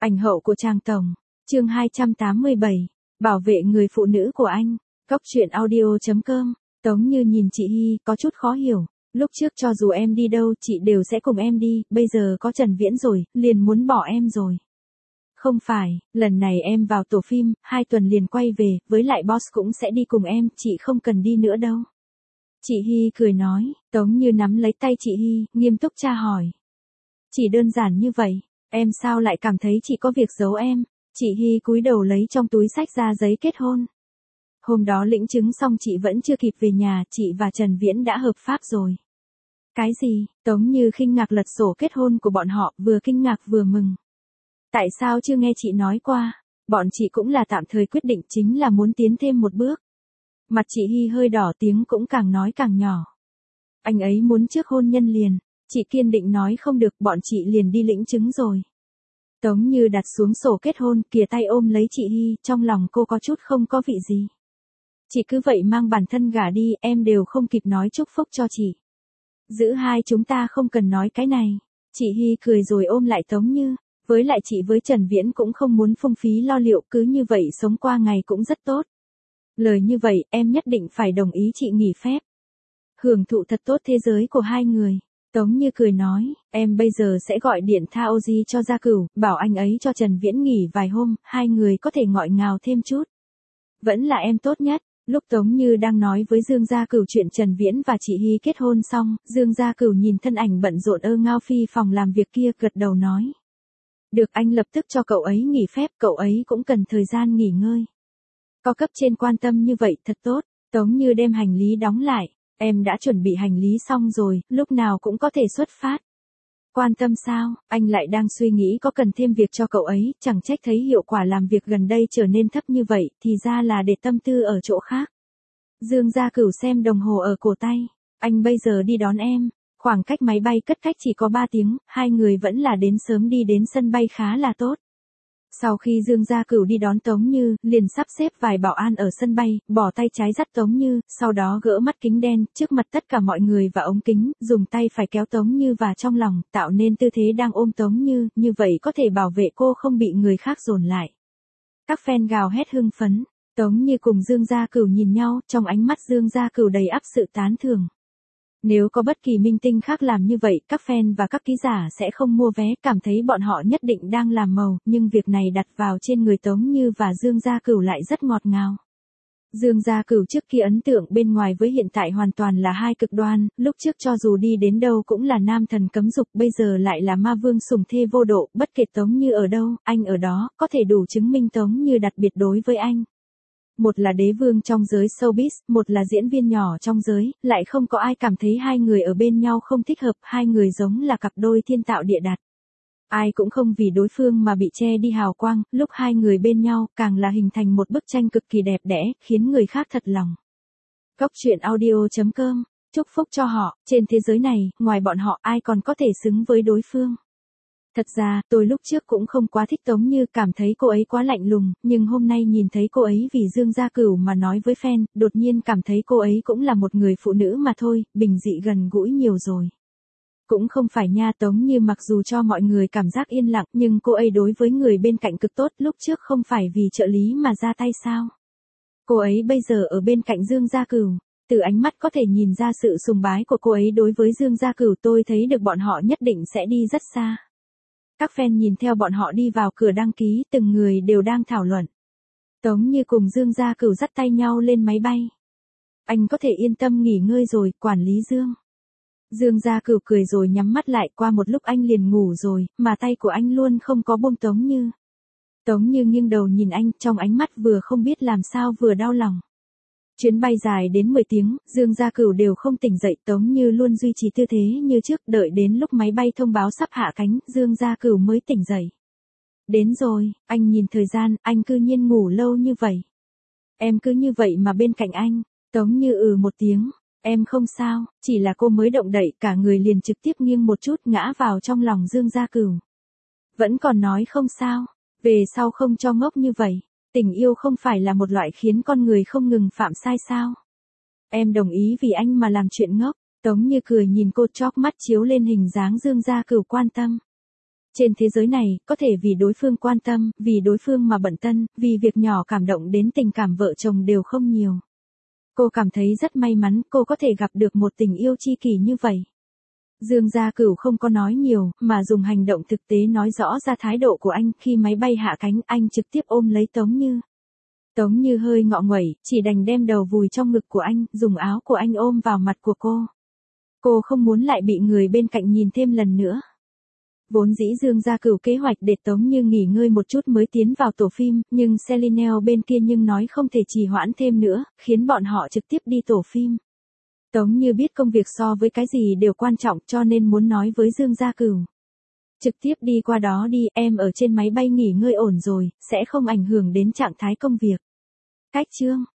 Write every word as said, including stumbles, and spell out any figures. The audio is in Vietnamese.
Ảnh hậu của Trang Tổng. Chương hai trăm tám mươi bảy. Bảo vệ người phụ nữ của anh. Góc truyện audio chấm com. Tống Như nhìn chị Hy, có chút khó hiểu. Lúc trước cho dù em đi đâu, chị đều sẽ cùng em đi, bây giờ có Trần Viễn rồi, liền muốn bỏ em rồi. Không phải, lần này em vào tổ phim, hai tuần liền quay về, với lại boss cũng sẽ đi cùng em, chị không cần đi nữa đâu. Chị Hy cười nói, Tống Như nắm lấy tay chị Hy, nghiêm túc tra hỏi. Chỉ đơn giản như vậy, em sao lại cảm thấy chị có việc giấu em? Chị Hy cúi đầu lấy trong túi xách ra giấy kết hôn. Hôm đó lĩnh chứng xong chị vẫn chưa kịp về nhà, chị và Trần Viễn đã hợp pháp rồi. Cái gì? Tống Như khinh ngạc lật sổ kết hôn của bọn họ, vừa kinh ngạc vừa mừng. Tại sao chưa nghe chị nói qua? Bọn chị cũng là tạm thời quyết định, chính là muốn tiến thêm một bước. Mặt chị Hy hơi đỏ, tiếng cũng càng nói càng nhỏ. Anh ấy muốn trước hôn nhân liền. Chị kiên định nói không được, bọn chị liền đi lĩnh chứng rồi. Tống Như đặt xuống sổ kết hôn, kìa tay ôm lấy chị Hy, trong lòng cô có chút không có vị gì. Chị cứ vậy mang bản thân gả đi, em đều không kịp nói chúc phúc cho chị. Giữ hai chúng ta không cần nói cái này. Chị Hy cười rồi ôm lại Tống Như. Với lại chị với Trần Viễn cũng không muốn phung phí lo liệu, cứ như vậy sống qua ngày cũng rất tốt. Lời như vậy, em nhất định phải đồng ý chị nghỉ phép. Hưởng thụ thật tốt thế giới của hai người. Tống Như cười nói, em bây giờ sẽ gọi điện Thao Di cho Gia Cửu, bảo anh ấy cho Trần Viễn nghỉ vài hôm, hai người có thể ngọt ngào thêm chút. Vẫn là em tốt nhất. Lúc Tống Như đang nói với Dương Gia Cửu chuyện Trần Viễn và chị Hy kết hôn xong, Dương Gia Cửu nhìn thân ảnh bận rộn ơ ngao phi phòng làm việc kia, gật đầu nói. Được, anh lập tức cho cậu ấy nghỉ phép, cậu ấy cũng cần thời gian nghỉ ngơi. Có cấp trên quan tâm như vậy thật tốt. Tống Như đem hành lý đóng lại. Em đã chuẩn bị hành lý xong rồi, lúc nào cũng có thể xuất phát. Quan tâm sao? Anh lại đang suy nghĩ có cần thêm việc cho cậu ấy, chẳng trách thấy hiệu quả làm việc gần đây trở nên thấp như vậy, thì ra là để tâm tư ở chỗ khác. Dương Gia Cửu xem đồng hồ ở cổ tay. Anh bây giờ đi đón em. Khoảng cách máy bay cất cách chỉ có ba tiếng, hai người vẫn là đến sớm đi đến sân bay khá là tốt. Sau khi Dương Gia Cửu đi đón Tống Như, liền sắp xếp vài bảo an ở sân bay, bỏ tay trái dắt Tống Như, sau đó gỡ mắt kính đen, trước mặt tất cả mọi người và ống kính, dùng tay phải kéo Tống Như vào trong lòng, tạo nên tư thế đang ôm Tống Như, như vậy có thể bảo vệ cô không bị người khác dồn lại. Các fan gào hét hưng phấn, Tống Như cùng Dương Gia Cửu nhìn nhau, trong ánh mắt Dương Gia Cửu đầy ắp sự tán thưởng. Nếu có bất kỳ minh tinh khác làm như vậy, các fan và các ký giả sẽ không mua vé, cảm thấy bọn họ nhất định đang làm màu, nhưng việc này đặt vào trên người Tống Như và Dương Gia Cửu lại rất ngọt ngào. Dương Gia Cửu trước kia ấn tượng bên ngoài với hiện tại hoàn toàn là hai cực đoan, lúc trước cho dù đi đến đâu cũng là nam thần cấm dục, bây giờ lại là ma vương sủng thê vô độ, bất kể Tống Như ở đâu, anh ở đó, có thể đủ chứng minh Tống Như đặc biệt đối với anh. Một là đế vương trong giới showbiz, một là diễn viên nhỏ trong giới, lại không có ai cảm thấy hai người ở bên nhau không thích hợp, hai người giống là cặp đôi thiên tạo địa đặt. Ai cũng không vì đối phương mà bị che đi hào quang, lúc hai người bên nhau, càng là hình thành một bức tranh cực kỳ đẹp đẽ, khiến người khác thật lòng. Góc truyện audio chấm com, chúc phúc cho họ, trên thế giới này, ngoài bọn họ ai còn có thể xứng với đối phương. Thật ra, tôi lúc trước cũng không quá thích Tống Như, cảm thấy cô ấy quá lạnh lùng, nhưng hôm nay nhìn thấy cô ấy vì Dương Gia Cửu mà nói với fan, đột nhiên cảm thấy cô ấy cũng là một người phụ nữ mà thôi, bình dị gần gũi nhiều rồi. Cũng không phải nha, Tống Như mặc dù cho mọi người cảm giác yên lặng, nhưng cô ấy đối với người bên cạnh cực tốt, lúc trước không phải vì trợ lý mà ra tay sao. Cô ấy bây giờ ở bên cạnh Dương Gia Cửu, từ ánh mắt có thể nhìn ra sự sùng bái của cô ấy đối với Dương Gia Cửu, tôi thấy được bọn họ nhất định sẽ đi rất xa. Các fan nhìn theo bọn họ đi vào cửa đăng ký, từng người đều đang thảo luận. Tống Như cùng Dương Gia Cửu dắt tay nhau lên máy bay. Anh có thể yên tâm nghỉ ngơi rồi, quản lý Dương. Dương Gia Cửu cười rồi nhắm mắt lại, qua một lúc anh liền ngủ rồi, mà tay của anh luôn không có buông Tống Như. Tống Như nghiêng đầu nhìn anh, trong ánh mắt vừa không biết làm sao vừa đau lòng. Chuyến bay dài đến mười tiếng, Dương Gia Cửu đều không tỉnh dậy, Tống Như luôn duy trì tư thế như trước, đợi đến lúc máy bay thông báo sắp hạ cánh, Dương Gia Cửu mới tỉnh dậy. Đến rồi, anh nhìn thời gian, anh cư nhiên ngủ lâu như vậy. Em cứ như vậy mà bên cạnh anh, Tống Như ừ một tiếng, em không sao, chỉ là cô mới động đậy, cả người liền trực tiếp nghiêng một chút ngã vào trong lòng Dương Gia Cửu. Vẫn còn nói không sao, về sau không cho ngốc như vậy. Tình yêu không phải là một loại khiến con người không ngừng phạm sai sao? Em đồng ý vì anh mà làm chuyện ngốc. Tống Như cười nhìn cô, chóp mắt chiếu lên hình dáng Dương Gia Cửu quan tâm. Trên thế giới này, có thể vì đối phương quan tâm, vì đối phương mà bận tâm, vì việc nhỏ cảm động đến tình cảm vợ chồng đều không nhiều. Cô cảm thấy rất may mắn cô có thể gặp được một tình yêu tri kỷ như vậy. Dương Gia Cửu không có nói nhiều, mà dùng hành động thực tế nói rõ ra thái độ của anh. Khi máy bay hạ cánh, anh trực tiếp ôm lấy Tống Như. Tống Như hơi ngọ nguậy, chỉ đành đem đầu vùi trong ngực của anh, dùng áo của anh ôm vào mặt của cô. Cô không muốn lại bị người bên cạnh nhìn thêm lần nữa. Vốn dĩ Dương Gia Cửu kế hoạch để Tống Như nghỉ ngơi một chút mới tiến vào tổ phim, nhưng Celine bên kia nhưng nói không thể trì hoãn thêm nữa, khiến bọn họ trực tiếp đi tổ phim. Tống Như biết công việc so với cái gì đều quan trọng cho nên muốn nói với Dương Gia Cửu. Trực tiếp đi qua đó đi, em ở trên máy bay nghỉ ngơi ổn rồi, sẽ không ảnh hưởng đến trạng thái công việc. Cách chương